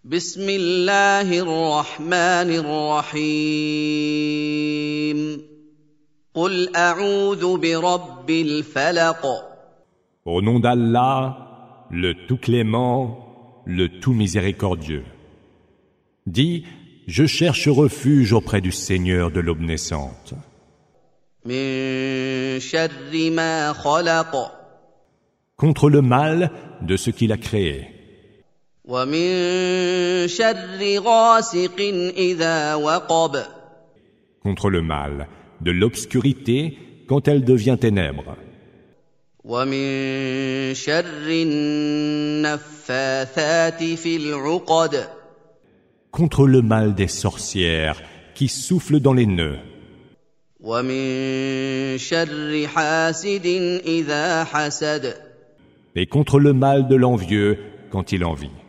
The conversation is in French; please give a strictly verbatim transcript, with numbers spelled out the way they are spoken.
بسم الله الرحمن الرحيم قل أعوذ برب الفلق Au nom d'Allah, le tout clément, le tout miséricordieux. Dis, je cherche refuge auprès du Seigneur de l'aube naissante. من شر ما خلق Contre le mal de ce qu'il a créé. ومن شر غاسق إذا وقب Contre le mal de l'obscurité quand elle devient ténèbres. ومن شر النفاثات في العقد Contre le mal des sorcières qui soufflent dans les nœuds. ومن شر حاسد إذا حسد Et contre le mal de l'envieux quand il envie.